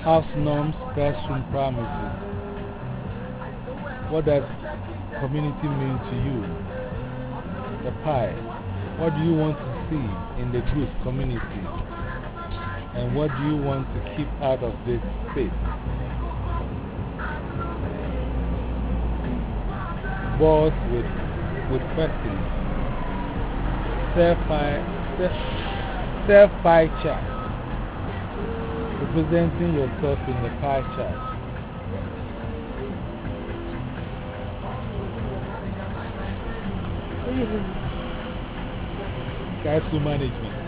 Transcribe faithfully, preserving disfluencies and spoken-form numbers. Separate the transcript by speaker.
Speaker 1: House norms, classroom promises. What does community mean to you? The pie. What do you want to see in the group community? And what do you want to keep out of this space? Boss with, with questions. Self-pie self pie chart. Representing yourself in the pie chart. Castle management.